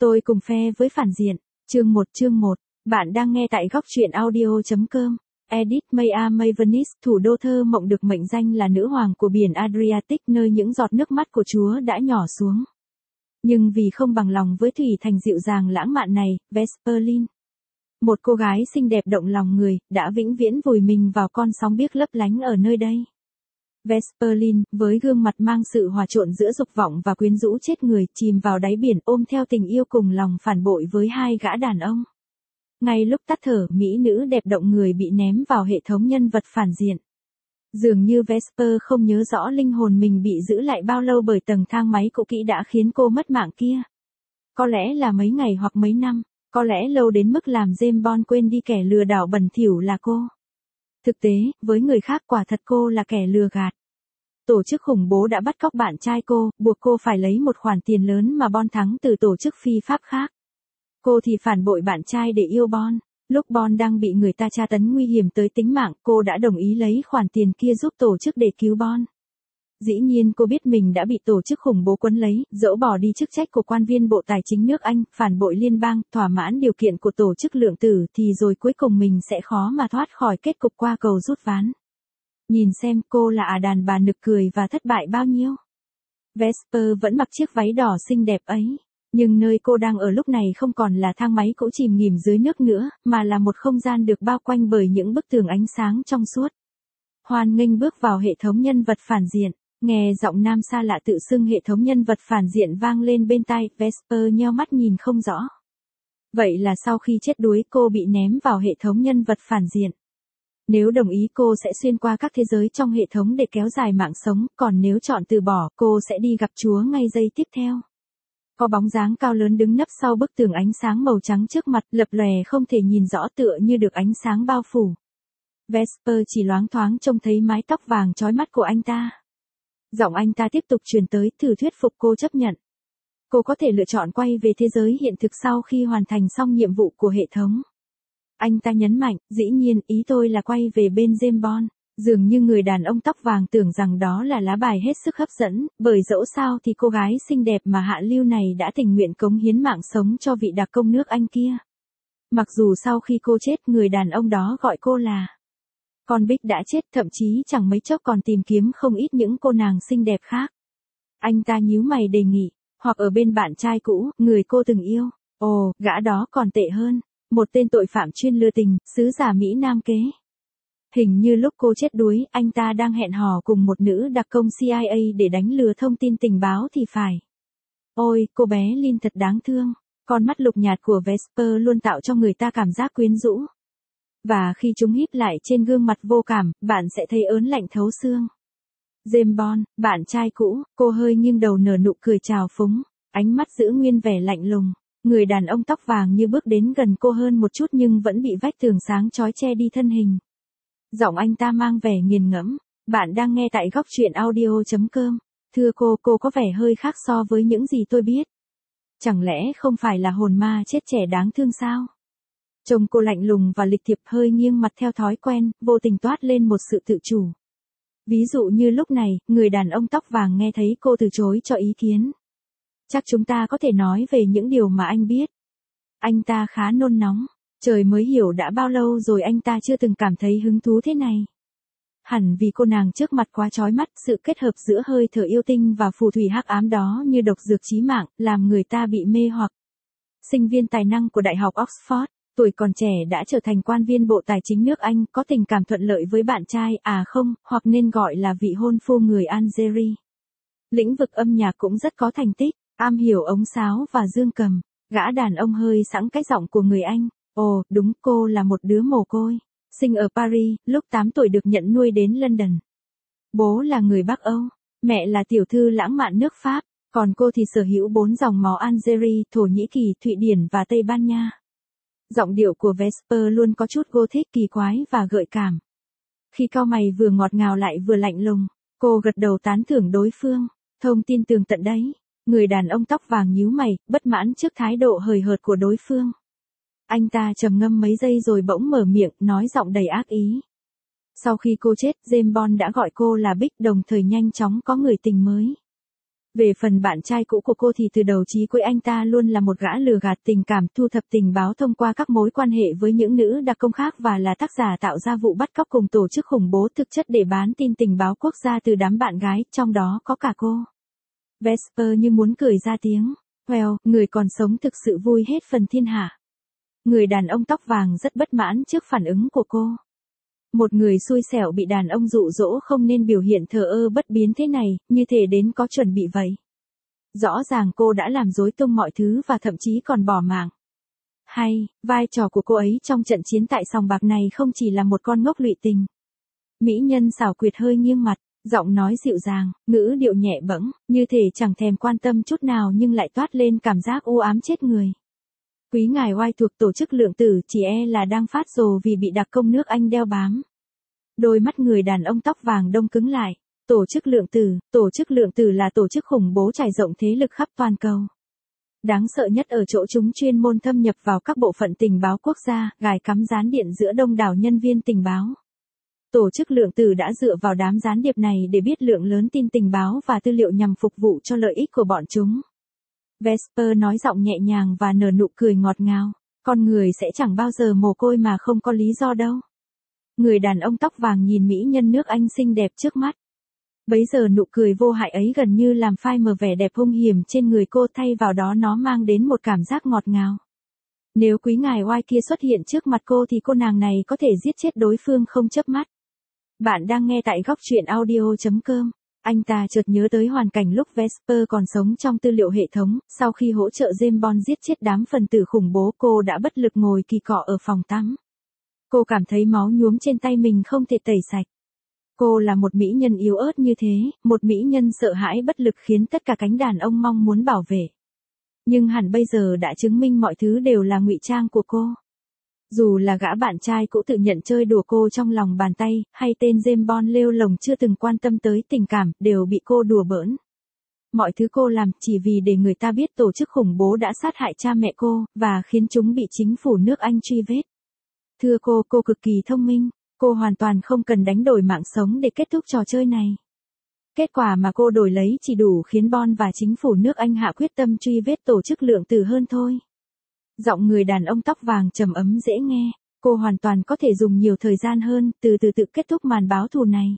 Tôi cùng phe với phản diện. Chương 1. Bạn đang nghe tại góc truyện audio.com. Edith Maya May Venice, thủ đô thơ mộng được mệnh danh là nữ hoàng của biển Adriatic, nơi những giọt nước mắt của Chúa đã nhỏ xuống. Nhưng vì không bằng lòng với thủy thành dịu dàng lãng mạn này, Vesperlin, một cô gái xinh đẹp động lòng người, đã vĩnh viễn vùi mình vào con sóng biếc lấp lánh ở nơi đây. Vesperlin, với gương mặt mang sự hòa trộn giữa dục vọng và quyến rũ chết người, chìm vào đáy biển ôm theo tình yêu cùng lòng phản bội với hai gã đàn ông. Ngay lúc tắt thở, mỹ nữ đẹp động người bị ném vào hệ thống nhân vật phản diện. Dường như Vesper không nhớ rõ linh hồn mình bị giữ lại bao lâu bởi tầng thang máy cũ kỹ đã khiến cô mất mạng kia. Có lẽ là mấy ngày hoặc mấy năm, có lẽ lâu đến mức làm James Bond quên đi kẻ lừa đảo bẩn thỉu là cô. Thực tế, với người khác quả thật cô là kẻ lừa gạt. Tổ chức khủng bố đã bắt cóc bạn trai cô, buộc cô phải lấy một khoản tiền lớn mà Bond thắng từ tổ chức phi pháp khác. Cô thì phản bội bạn trai để yêu Bond. Lúc Bond đang bị người ta tra tấn nguy hiểm tới tính mạng, cô đã đồng ý lấy khoản tiền kia giúp tổ chức để cứu Bond. Dĩ nhiên cô biết mình đã bị tổ chức khủng bố quấn lấy, dẫu bỏ đi chức trách của quan viên Bộ Tài chính nước Anh, phản bội liên bang, thỏa mãn điều kiện của tổ chức lượng tử thì rồi cuối cùng mình sẽ khó mà thoát khỏi kết cục qua cầu rút ván. Nhìn xem cô là đàn bà nực cười và thất bại bao nhiêu. Vesper vẫn mặc chiếc váy đỏ xinh đẹp ấy. Nhưng nơi cô đang ở lúc này không còn là thang máy cũ chìm nghỉm dưới nước nữa, mà là một không gian được bao quanh bởi những bức tường ánh sáng trong suốt. Hoan nghênh bước vào hệ thống nhân vật phản diện. Nghe giọng nam xa lạ tự xưng hệ thống nhân vật phản diện vang lên bên tai, Vesper nheo mắt nhìn không rõ. Vậy là sau khi chết đuối cô bị ném vào hệ thống nhân vật phản diện. Nếu đồng ý cô sẽ xuyên qua các thế giới trong hệ thống để kéo dài mạng sống, còn nếu chọn từ bỏ cô sẽ đi gặp Chúa ngay giây tiếp theo. Có bóng dáng cao lớn đứng nấp sau bức tường ánh sáng màu trắng trước mặt, lập lòe không thể nhìn rõ tựa như được ánh sáng bao phủ. Vesper chỉ loáng thoáng trông thấy mái tóc vàng chói mắt của anh ta. Giọng anh ta tiếp tục truyền tới, thử thuyết phục cô chấp nhận. Cô có thể lựa chọn quay về thế giới hiện thực sau khi hoàn thành xong nhiệm vụ của hệ thống. Anh ta nhấn mạnh, dĩ nhiên, ý tôi là quay về bên James Bond. Dường như người đàn ông tóc vàng tưởng rằng đó là lá bài hết sức hấp dẫn, bởi dẫu sao thì cô gái xinh đẹp mà hạ lưu này đã tình nguyện cống hiến mạng sống cho vị đặc công nước Anh kia. Mặc dù sau khi cô chết, người đàn ông đó gọi cô là con Bích đã chết, thậm chí chẳng mấy chốc còn tìm kiếm không ít những cô nàng xinh đẹp khác. Anh ta nhíu mày đề nghị, hoặc ở bên bạn trai cũ, người cô từng yêu. Ồ, gã đó còn tệ hơn, một tên tội phạm chuyên lừa tình, sứ giả Mỹ Nam kế. Hình như lúc cô chết đuối, anh ta đang hẹn hò cùng một nữ đặc công CIA để đánh lừa thông tin tình báo thì phải. Ôi, cô bé Lynn thật đáng thương. Con mắt lục nhạt của Vesper luôn tạo cho người ta cảm giác quyến rũ. Và khi chúng híp lại trên gương mặt vô cảm, bạn sẽ thấy ớn lạnh thấu xương. James Bond, bạn trai cũ, cô hơi nghiêng đầu nở nụ cười trào phúng, ánh mắt giữ nguyên vẻ lạnh lùng. Người đàn ông tóc vàng như bước đến gần cô hơn một chút nhưng vẫn bị vách tường sáng chói che đi thân hình. Giọng anh ta mang vẻ nghiền ngẫm. Bạn đang nghe tại góc truyện audio.com. Thưa cô có vẻ hơi khác so với những gì tôi biết. Chẳng lẽ không phải là hồn ma chết trẻ đáng thương sao? Trông cô lạnh lùng và lịch thiệp, hơi nghiêng mặt theo thói quen, vô tình toát lên một sự tự chủ. Ví dụ như lúc này, người đàn ông tóc vàng nghe thấy cô từ chối cho ý kiến. Chắc chúng ta có thể nói về những điều mà anh biết. Anh ta khá nôn nóng. Trời mới hiểu đã bao lâu rồi anh ta chưa từng cảm thấy hứng thú thế này. Hẳn vì cô nàng trước mặt quá chói mắt, sự kết hợp giữa hơi thở yêu tinh và phù thủy hắc ám đó như độc dược chí mạng, làm người ta bị mê hoặc. Sinh viên tài năng của Đại học Oxford, tuổi còn trẻ đã trở thành quan viên Bộ Tài chính nước Anh, có tình cảm thuận lợi với bạn trai, hoặc nên gọi là vị hôn phu người Algeria. Lĩnh vực âm nhạc cũng rất có thành tích, am hiểu ống sáo và dương cầm. Gã đàn ông hơi sẵn cái giọng của người Anh. Ồ, đúng, cô là một đứa mồ côi. Sinh ở Paris, lúc 8 tuổi được nhận nuôi đến London. Bố là người Bắc Âu, mẹ là tiểu thư lãng mạn nước Pháp, còn cô thì sở hữu 4 dòng máu Algeria, Thổ Nhĩ Kỳ, Thụy Điển và Tây Ban Nha. Giọng điệu của Vesper luôn có chút gothic kỳ quái và gợi cảm. Khi cau mày vừa ngọt ngào lại vừa lạnh lùng, cô gật đầu tán thưởng đối phương. Thông tin tường tận đấy. Người đàn ông tóc vàng nhíu mày, bất mãn trước thái độ hời hợt của đối phương. Anh ta trầm ngâm mấy giây rồi bỗng mở miệng, nói giọng đầy ác ý. Sau khi cô chết, James Bond đã gọi cô là Bích, đồng thời nhanh chóng có người tình mới. Về phần bạn trai cũ của cô thì từ đầu chí cuối anh ta luôn là một gã lừa gạt tình cảm, thu thập tình báo thông qua các mối quan hệ với những nữ đặc công khác và là tác giả tạo ra vụ bắt cóc cùng tổ chức khủng bố thực chất để bán tin tình báo quốc gia từ đám bạn gái, trong đó có cả cô. Vesper như muốn cười ra tiếng. Well, người còn sống thực sự vui hết phần thiên hạ. Người đàn ông tóc vàng rất bất mãn trước phản ứng của cô. Một người xui xẻo bị đàn ông dụ dỗ không nên biểu hiện thờ ơ bất biến thế này, như thể đến có chuẩn bị vậy. Rõ ràng cô đã làm rối tung mọi thứ và thậm chí còn bỏ mạng. Hay, vai trò của cô ấy trong trận chiến tại sòng bạc này không chỉ là một con ngốc lụy tình. Mỹ nhân xảo quyệt hơi nghiêng mặt, giọng nói dịu dàng, ngữ điệu nhẹ bẫng, như thể chẳng thèm quan tâm chút nào nhưng lại toát lên cảm giác u ám chết người. Quý ngài White thuộc tổ chức lượng tử, chỉ là đang phát rồ vì bị đặc công nước Anh đeo bám. Đôi mắt người đàn ông tóc vàng đông cứng lại. Tổ chức lượng tử là tổ chức khủng bố trải rộng thế lực khắp toàn cầu. Đáng sợ nhất ở chỗ chúng chuyên môn thâm nhập vào các bộ phận tình báo quốc gia, gài cắm gián điện giữa đông đảo nhân viên tình báo. Tổ chức lượng tử đã dựa vào đám gián điệp này để biết lượng lớn tin tình báo và tư liệu nhằm phục vụ cho lợi ích của bọn chúng. Vesper nói giọng nhẹ nhàng và nở nụ cười ngọt ngào. Con người sẽ chẳng bao giờ mồ côi mà không có lý do đâu. Người đàn ông tóc vàng nhìn mỹ nhân nước Anh xinh đẹp trước mắt. Bấy giờ nụ cười vô hại ấy gần như làm phai mờ vẻ đẹp hung hiểm trên người cô, thay vào đó nó mang đến một cảm giác ngọt ngào. Nếu quý ngài White kia xuất hiện trước mặt cô thì cô nàng này có thể giết chết đối phương không chớp mắt. Bạn đang nghe tại góc truyện audio.com. Anh ta chợt nhớ tới hoàn cảnh lúc Vesper còn sống trong tư liệu hệ thống, sau khi hỗ trợ James Bond giết chết đám phần tử khủng bố, cô đã bất lực ngồi kỳ cọ ở phòng tắm. Cô cảm thấy máu nhuốm trên tay mình không thể tẩy sạch. Cô là một mỹ nhân yếu ớt như thế, một mỹ nhân sợ hãi bất lực khiến tất cả cánh đàn ông mong muốn bảo vệ. Nhưng hẳn bây giờ đã chứng minh mọi thứ đều là ngụy trang của cô. Dù là gã bạn trai cũ tự nhận chơi đùa cô trong lòng bàn tay, hay tên James Bond lêu lồng chưa từng quan tâm tới tình cảm, đều bị cô đùa bỡn. Mọi thứ cô làm chỉ vì để người ta biết tổ chức khủng bố đã sát hại cha mẹ cô, và khiến chúng bị chính phủ nước Anh truy vết. Thưa cô cực kỳ thông minh, cô hoàn toàn không cần đánh đổi mạng sống để kết thúc trò chơi này. Kết quả mà cô đổi lấy chỉ đủ khiến Bond và chính phủ nước Anh hạ quyết tâm truy vết tổ chức lượng tử hơn thôi. Giọng người đàn ông tóc vàng trầm ấm dễ nghe, cô hoàn toàn có thể dùng nhiều thời gian hơn, từ từ tự kết thúc màn báo thù này.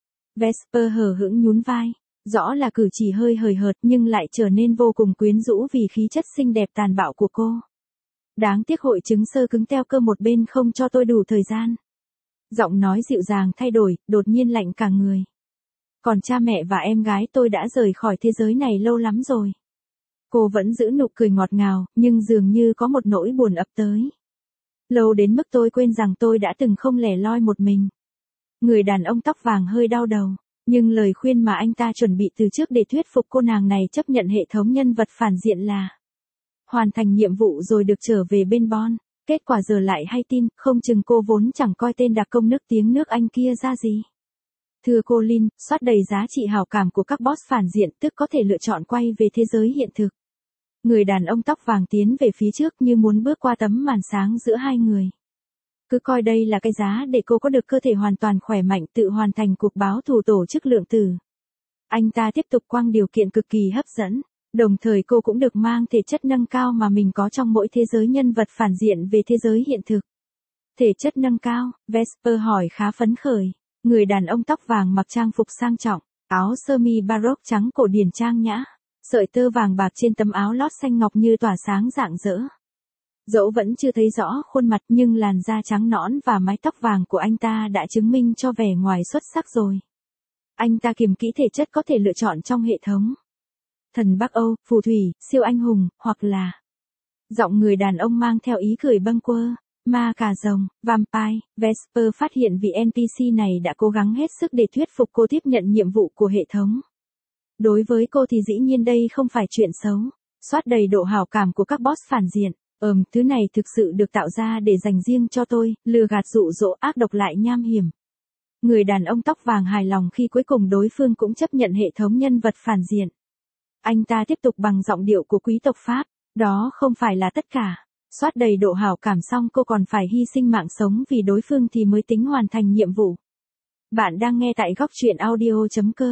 Vesper hờ hững nhún vai, rõ là cử chỉ hơi hời hợt nhưng lại trở nên vô cùng quyến rũ vì khí chất xinh đẹp tàn bạo của cô. Đáng tiếc hội chứng xơ cứng teo cơ một bên không cho tôi đủ thời gian. Giọng nói dịu dàng thay đổi, đột nhiên lạnh cả người. Còn cha mẹ và em gái tôi đã rời khỏi thế giới này lâu lắm rồi. Cô vẫn giữ nụ cười ngọt ngào, nhưng dường như có một nỗi buồn ập tới. Lâu đến mức tôi quên rằng tôi đã từng không lẻ loi một mình. Người đàn ông tóc vàng hơi đau đầu, nhưng lời khuyên mà anh ta chuẩn bị từ trước để thuyết phục cô nàng này chấp nhận hệ thống nhân vật phản diện là hoàn thành nhiệm vụ rồi được trở về bên Bond. Kết quả giờ lại hay tin, không chừng cô vốn chẳng coi tên đặc công nước tiếng nước Anh kia ra gì. Thưa cô Lin, soát đầy giá trị hảo cảm của các boss phản diện, tức có thể lựa chọn quay về thế giới hiện thực. Người đàn ông tóc vàng tiến về phía trước như muốn bước qua tấm màn sáng giữa hai người. Cứ coi đây là cái giá để cô có được cơ thể hoàn toàn khỏe mạnh, tự hoàn thành cuộc báo thù tổ chức lượng tử. Anh ta tiếp tục quăng điều kiện cực kỳ hấp dẫn. Đồng thời cô cũng được mang thể chất nâng cao mà mình có trong mỗi thế giới nhân vật phản diện về thế giới hiện thực. Thể chất nâng cao, Vesper hỏi khá phấn khởi. Người đàn ông tóc vàng mặc trang phục sang trọng, áo sơ mi baroque trắng cổ điển trang nhã, sợi tơ vàng bạc trên tấm áo lót xanh ngọc như tỏa sáng rạng rỡ. Dẫu vẫn chưa thấy rõ khuôn mặt nhưng làn da trắng nõn và mái tóc vàng của anh ta đã chứng minh cho vẻ ngoài xuất sắc rồi. Anh ta kiềm kỹ thể chất có thể lựa chọn trong hệ thống. Thần Bắc Âu, phù thủy, siêu anh hùng, hoặc là... Giọng người đàn ông mang theo ý cười bâng quơ, ma cà rồng, vampire. Vesper phát hiện vị NPC này đã cố gắng hết sức để thuyết phục cô tiếp nhận nhiệm vụ của hệ thống. Đối với cô thì dĩ nhiên đây không phải chuyện xấu. Soát đầy độ hảo cảm của các boss phản diện. Thứ này thực sự được tạo ra để dành riêng cho tôi, lừa gạt dụ dỗ ác độc lại nham hiểm. Người đàn ông tóc vàng hài lòng khi cuối cùng đối phương cũng chấp nhận hệ thống nhân vật phản diện. Anh ta tiếp tục bằng giọng điệu của quý tộc Pháp, đó không phải là tất cả. Soát đầy độ hảo cảm xong cô còn phải hy sinh mạng sống vì đối phương thì mới tính hoàn thành nhiệm vụ. Bạn đang nghe tại góc truyện audio.com.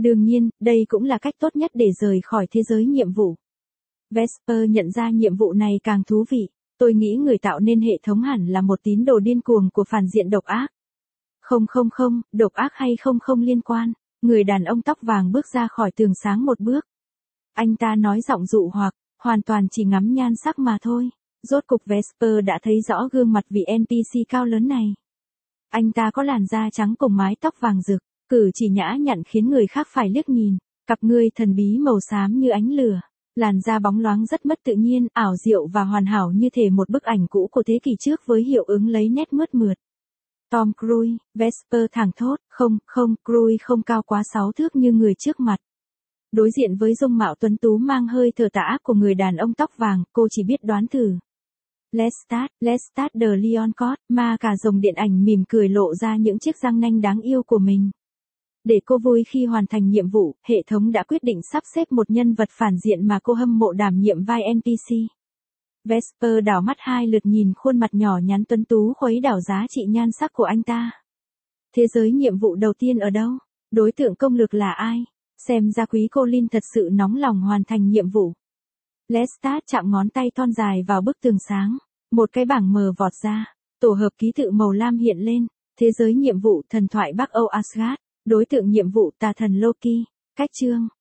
Đương nhiên, đây cũng là cách tốt nhất để rời khỏi thế giới nhiệm vụ. Vesper nhận ra nhiệm vụ này càng thú vị. Tôi nghĩ người tạo nên hệ thống hẳn là một tín đồ điên cuồng của phản diện độc ác. Không, độc ác hay không liên quan. Người đàn ông tóc vàng bước ra khỏi tường sáng một bước. Anh ta nói giọng dụ hoặc, hoàn toàn chỉ ngắm nhan sắc mà thôi. Rốt cục Vesper đã thấy rõ gương mặt vị NPC cao lớn này. Anh ta có làn da trắng cùng mái tóc vàng rực, cử chỉ nhã nhặn khiến người khác phải liếc nhìn. Cặp ngươi thần bí màu xám như ánh lửa. Làn da bóng loáng rất mất tự nhiên, ảo diệu và hoàn hảo như thể một bức ảnh cũ của thế kỷ trước với hiệu ứng lấy nét mướt mượt. Tom Cruise, Vesper thẳng thốt, không, Cruise không cao quá 6 thước như người trước mặt. Đối diện với dung mạo tuấn tú mang hơi thở tà ác của người đàn ông tóc vàng, cô chỉ biết đoán thử. Lestat de Leoncourt, ma cà rồng điện ảnh mỉm cười lộ ra những chiếc răng nanh đáng yêu của mình. Để cô vui khi hoàn thành nhiệm vụ, hệ thống đã quyết định sắp xếp một nhân vật phản diện mà cô hâm mộ đảm nhiệm vai NPC. Vesper đảo mắt 2 lượt nhìn khuôn mặt nhỏ nhắn tuấn tú khuấy đảo giá trị nhan sắc của anh ta. Thế giới nhiệm vụ đầu tiên ở đâu? Đối tượng công lược là ai? Xem ra quý cô Lin thật sự nóng lòng hoàn thành nhiệm vụ. Lestat chạm ngón tay thon dài vào bức tường sáng. Một cái bảng mờ vọt ra. Tổ hợp ký tự màu lam hiện lên. Thế giới nhiệm vụ thần thoại Bắc Âu Asgard. Đối tượng nhiệm vụ tà thần Loki. Cách chương.